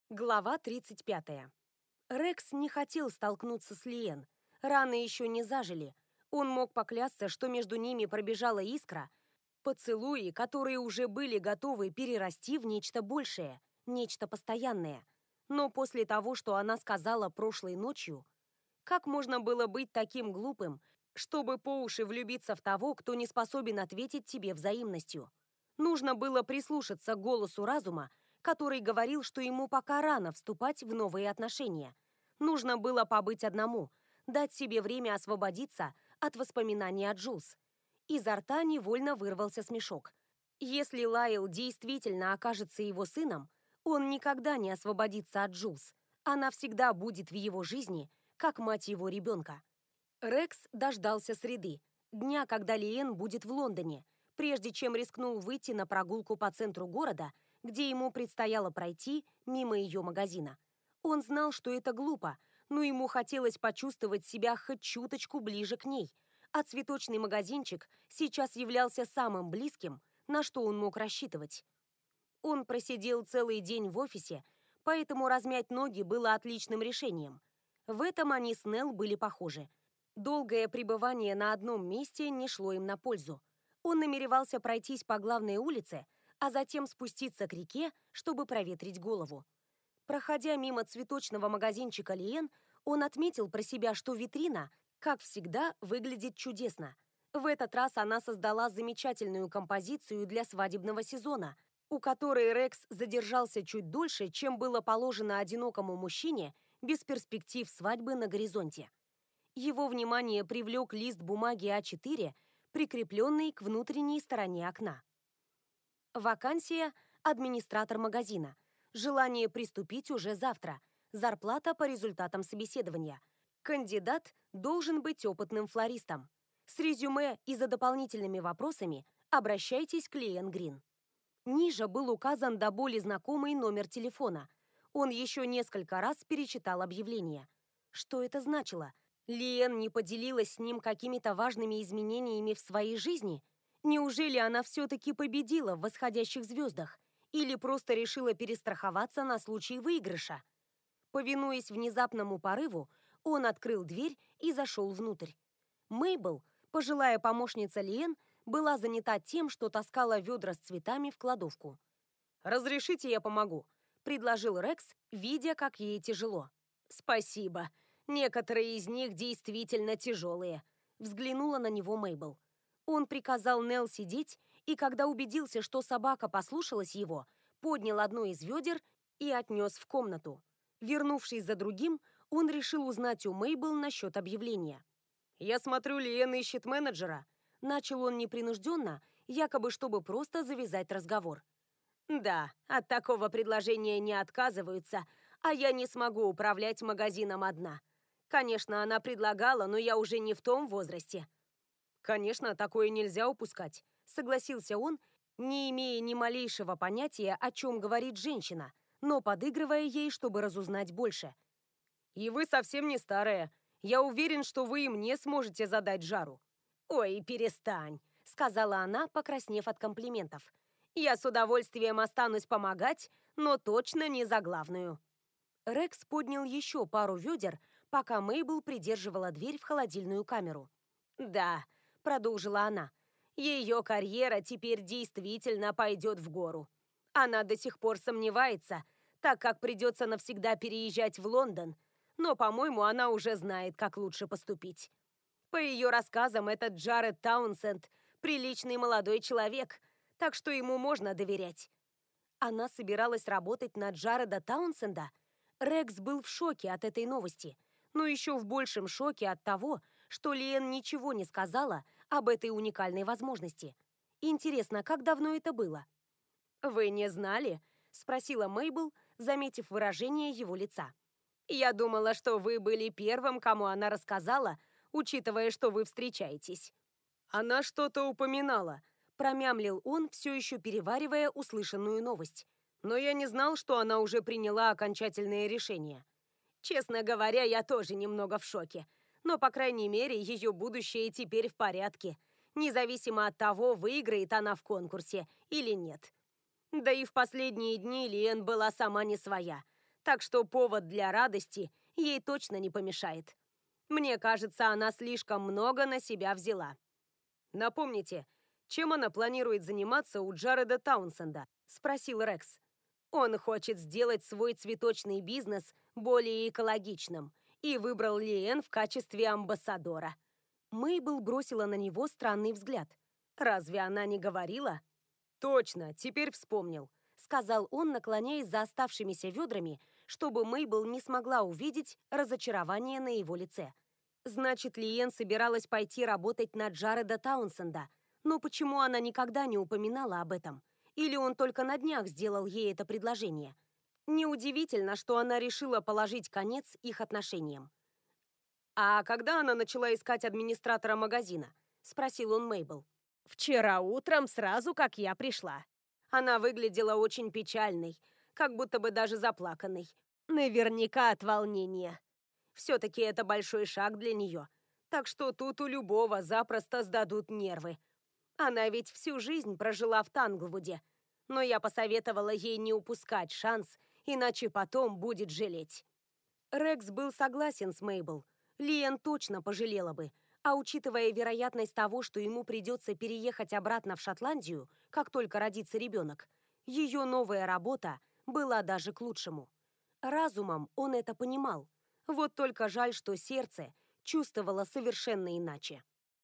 Глава 35. Рекс не хотел столкнуться с Лиэн. Раны еще не зажили. Он мог поклясться, что между ними пробежала искра, поцелуи, которые уже были готовы перерасти в нечто большее, нечто постоянное. Но после того, что она сказала прошлой ночью, как можно было быть таким глупым, чтобы по уши влюбиться в того, кто не способен ответить тебе взаимностью? Нужно было прислушаться к голосу разума, который говорил, что ему пока рано вступать в новые отношения. Нужно было побыть одному, дать себе время освободиться от воспоминаний о Джулс. Изо рта невольно вырвался смешок. Если Лайл действительно окажется его сыном, он никогда не освободится от Джулс. Она всегда будет в его жизни, как мать его ребенка. Рекс дождался среды, дня, когда Лиэн будет в Лондоне, прежде чем рискнул выйти на прогулку по центру города, где ему предстояло пройти мимо ее магазина. Он знал, что это глупо, но ему хотелось почувствовать себя хоть чуточку ближе к ней, а цветочный магазинчик сейчас являлся самым близким, на что он мог рассчитывать. Он просидел целый день в офисе, поэтому размять ноги было отличным решением. В этом они с Нелл были похожи. Долгое пребывание на одном месте не шло им на пользу. Он намеревался пройтись по главной улице, а затем спуститься к реке, чтобы проветрить голову. Проходя мимо цветочного магазинчика Лиэн, он отметил про себя, что витрина, как всегда, выглядит чудесно. В этот раз она создала замечательную композицию для свадебного сезона, у которой Рекс задержался чуть дольше, чем было положено одинокому мужчине без перспектив свадьбы на горизонте. Его внимание привлек лист бумаги А4, прикрепленный к внутренней стороне окна. Вакансия «Администратор магазина». Желание приступить уже завтра. Зарплата по результатам собеседования. Кандидат должен быть опытным флористом. С резюме и за дополнительными вопросами обращайтесь к Лиэн Грин. Ниже был указан до боли знакомый номер телефона. Он еще несколько раз перечитал объявление. Что это значило? Лиэн не поделилась с ним какими-то важными изменениями в своей жизни? Неужели она все-таки победила в восходящих звездах? Или просто решила перестраховаться на случай выигрыша? Повинуясь внезапному порыву, он открыл дверь и зашел внутрь. Мейбл, пожилая помощница Лиэн, была занята тем, что таскала ведра с цветами в кладовку. «Разрешите, я помогу», — предложил Рекс, видя, как ей тяжело. «Спасибо. Некоторые из них действительно тяжелые», — взглянула на него Мейбл. Он приказал Нелл сидеть, и когда убедился, что собака послушалась его, поднял одно из ведер и отнес в комнату. Вернувшись за другим, он решил узнать у Мейбл насчет объявления. «Я смотрю, Лиэн ищет менеджера», — начал он непринужденно, якобы чтобы просто завязать разговор. «Да, от такого предложения не отказываются, а я не смогу управлять магазином одна. Конечно, она предлагала, но я уже не в том возрасте». «Конечно, такое нельзя упускать», — согласился он, не имея ни малейшего понятия, о чем говорит женщина, но подыгрывая ей, чтобы разузнать больше. «И вы совсем не старая. Я уверен, что вы и мне сможете задать жару». «Ой, перестань», — сказала она, покраснев от комплиментов. «Я с удовольствием останусь помогать, но точно не за главную». Рекс поднял еще пару ведер, пока Мейбл придерживала дверь в холодильную камеру. «Да», — продолжила она, — «ее карьера теперь действительно пойдет в гору. Она до сих пор сомневается, так как придется навсегда переезжать в Лондон, но, по-моему, она уже знает, как лучше поступить. По ее рассказам, этот Джаред Таунсенд – приличный молодой человек, так что ему можно доверять». Она собиралась работать на Джареда Таунсенда? Рекс был в шоке от этой новости, но еще в большем шоке от того, что Лиэн ничего не сказала об этой уникальной возможности. Интересно, как давно это было? «Вы не знали?» – спросила Мейбл, заметив выражение его лица. «Я думала, что вы были первым, кому она рассказала, учитывая, что вы встречаетесь». «Она что-то упоминала», – промямлил он, все еще переваривая услышанную новость. «Но я не знал, что она уже приняла окончательное решение». «Честно говоря, я тоже немного в шоке. Но, по крайней мере, ее будущее теперь в порядке, независимо от того, выиграет она в конкурсе или нет. Да и в последние дни Лиэн была сама не своя, Так что повод для радости ей точно не помешает. Мне кажется, она слишком много на себя взяла. «Напомните, чем она планирует заниматься у Джареда Таунсенда?» – спросил Рекс. Он хочет сделать свой цветочный бизнес более экологичным и выбрал Лиэн в качестве амбассадора. Мейбл бросила на него странный взгляд. Разве она не говорила? «Точно, теперь вспомнил», — сказал он, наклоняясь за оставшимися ведрами, чтобы Мейбл не смогла увидеть разочарование на его лице. Значит, Лиэн собиралась пойти работать на Джареда Таунсенда, но почему она никогда не упоминала об этом? Или он только на днях сделал ей это предложение? Неудивительно, что она решила положить конец их отношениям. «А когда она начала искать администратора магазина?» – спросил он Мейбл. «Вчера утром, сразу как я пришла. Она выглядела очень печальной, как будто бы даже заплаканной. Наверняка от волнения. Все-таки это большой шаг для нее. Так что тут у любого запросто сдадут нервы. Она ведь всю жизнь прожила в Танглвуде. Но я посоветовала ей не упускать шанс, иначе потом будет жалеть». Рекс был согласен с Мейбл. Лиэн точно пожалела бы. А учитывая вероятность того, что ему придется переехать обратно в Шотландию, как только родится ребенок, ее новая работа была даже к лучшему. Разумом он это понимал. Вот только жаль, что сердце чувствовало совершенно иначе.